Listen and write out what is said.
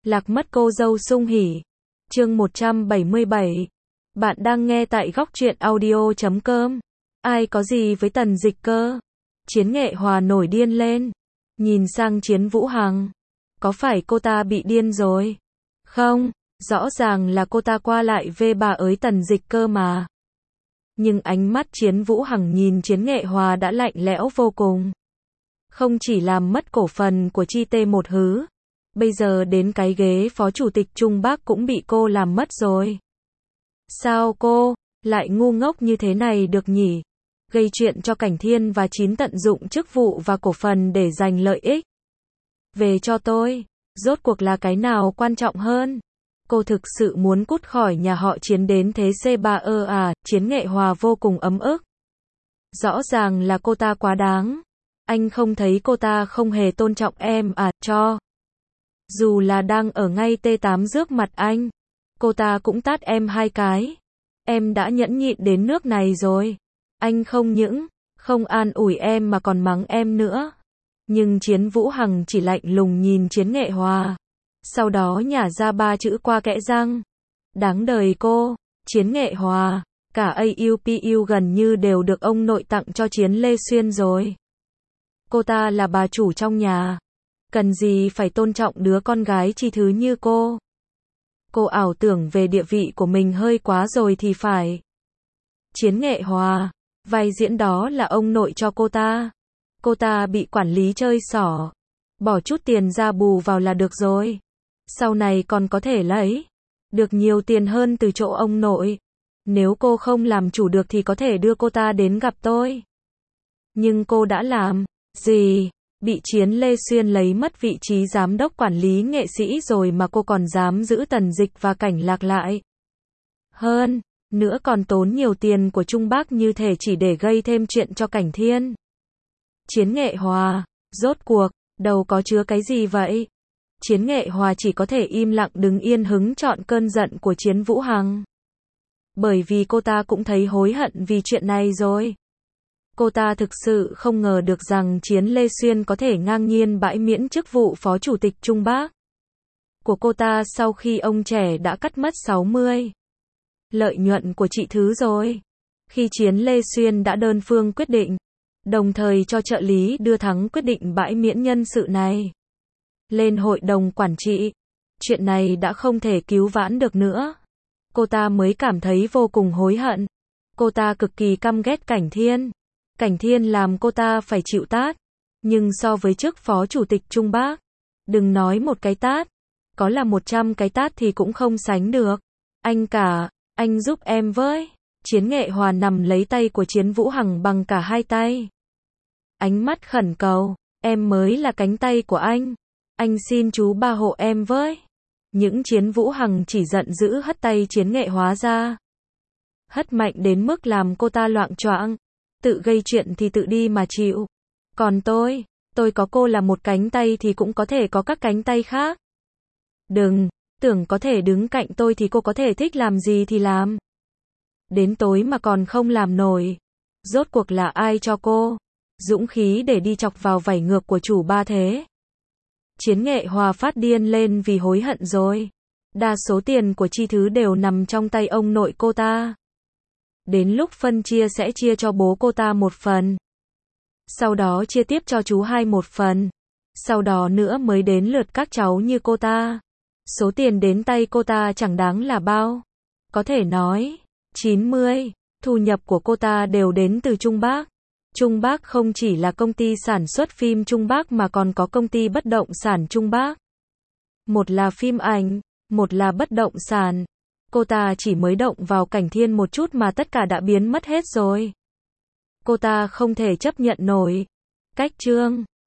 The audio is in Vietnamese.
Lạc mất cô dâu sung hỉ. Chương 177. Bạn đang nghe tại góc truyện audio.com. Ai có gì với Tần Dịch cơ? Chiến Nghệ Hòa nổi điên lên. Nhìn sang Chiến Vũ Hằng. Có phải cô ta bị điên rồi? Không, rõ ràng là cô ta qua lại vê bà ới Tần Dịch cơ mà. Nhưng ánh mắt Chiến Vũ Hằng nhìn Chiến Nghệ Hòa đã lạnh lẽo vô cùng. Không chỉ làm mất cổ phần của Chi Tê một hứ, bây giờ đến cái ghế phó chủ tịch Trung Bắc cũng bị cô làm mất rồi. Sao cô lại ngu ngốc như thế này được nhỉ? Gây chuyện cho Cảnh Thiên và Chín tận dụng chức vụ và cổ phần để giành lợi ích. Về cho tôi, rốt cuộc là cái nào quan trọng hơn? Cô thực sự muốn cút khỏi nhà họ Chiến đến thế C3 à? Chiến Nghệ Hòa vô cùng ấm ức. Rõ ràng là cô ta quá đáng. Anh không thấy cô ta không hề tôn trọng em à? Cho dù là đang ở ngay T8 trước mặt anh, cô ta cũng tát em 2 cái. Em đã nhẫn nhịn đến nước này rồi. Anh không những không an ủi em mà còn mắng em nữa. Nhưng Chiến Vũ Hằng chỉ lạnh lùng nhìn Chiến Nghệ Hòa. Sau đó nhả ra 3 chữ qua kẽ răng. Đáng đời cô, Chiến Nghệ Hòa. Cả AUPU gần như đều được ông nội tặng cho Chiến Lê Xuyên rồi. Cô ta là bà chủ trong nhà. Cần gì phải tôn trọng đứa con gái chi thứ như cô. Cô ảo tưởng về địa vị của mình hơi quá rồi thì phải. Chiến Nghệ Hòa, vai diễn đó là ông nội cho cô ta. Cô ta bị quản lý chơi xỏ. Bỏ chút tiền ra bù vào là được rồi. Sau này còn có thể lấy được nhiều tiền hơn từ chỗ ông nội. Nếu cô không làm chủ được thì có thể đưa cô ta đến gặp tôi. Nhưng cô đã làm gì? Bị Chiến Lê Xuyên lấy mất vị trí giám đốc quản lý nghệ sĩ rồi mà cô còn dám giữ Tần Dịch và Cảnh Lạc lại. Hơn nữa còn tốn nhiều tiền của Trung Bắc như thể chỉ để gây thêm chuyện cho Cảnh Thiên. Chiến Nghệ Hòa, rốt cuộc, đầu có chứa cái gì vậy? Chiến Nghệ Hòa chỉ có thể im lặng đứng yên hứng chọn cơn giận của Chiến Vũ Hằng. Bởi vì cô ta cũng thấy hối hận vì chuyện này rồi. Cô ta thực sự không ngờ được rằng Chiến Lê Xuyên có thể ngang nhiên bãi miễn chức vụ phó chủ tịch Trung Bắc của cô ta sau khi ông trẻ đã cắt mất 60 lợi nhuận của chị Thứ rồi. Khi Chiến Lê Xuyên đã đơn phương quyết định, đồng thời cho trợ lý đưa thắng quyết định bãi miễn nhân sự này lên hội đồng quản trị, chuyện này đã không thể cứu vãn được nữa. Cô ta mới cảm thấy vô cùng hối hận. Cô ta cực kỳ căm ghét Cảnh Thiên. Cảnh Thiên làm cô ta phải chịu tát. Nhưng so với chức phó chủ tịch Trung Bắc, đừng nói một cái tát, có là 100 cái tát thì cũng không sánh được. Anh giúp em với. Chiến Nghệ Hòa nằm lấy tay của Chiến Vũ Hằng bằng cả 2 tay. Ánh mắt khẩn cầu, em mới là cánh tay của anh. Anh xin chú ba hộ em với. Những Chiến Vũ Hằng chỉ giận dữ hất tay Chiến Nghệ Hòa ra. Hất mạnh đến mức làm cô ta loạng choạng. Tự gây chuyện thì tự đi mà chịu. Còn tôi có cô là một cánh tay thì cũng có thể có các cánh tay khác. Đừng tưởng có thể đứng cạnh tôi thì cô có thể thích làm gì thì làm. Đến tối mà còn không làm nổi. Rốt cuộc là ai cho cô dũng khí để đi chọc vào vảy ngược của chủ ba thế? Chiến Nghệ Hòa phát điên lên vì hối hận rồi. Đa số tiền của Chi Thứ đều nằm trong tay ông nội cô ta. Đến lúc phân chia sẽ chia cho bố cô ta 1 phần. Sau đó chia tiếp cho chú hai 1 phần. Sau đó nữa mới đến lượt các cháu như cô ta. Số tiền đến tay cô ta chẳng đáng là bao. Có thể nói, 90 thu nhập của cô ta đều đến từ Trung Bắc. Trung Bắc không chỉ là công ty sản xuất phim Trung Bắc mà còn có công ty bất động sản Trung Bắc. Một là phim ảnh, một là bất động sản. Cô ta chỉ mới động vào Cảnh Thiên một chút mà tất cả đã biến mất hết rồi. Cô ta không thể chấp nhận nổi. Cách chương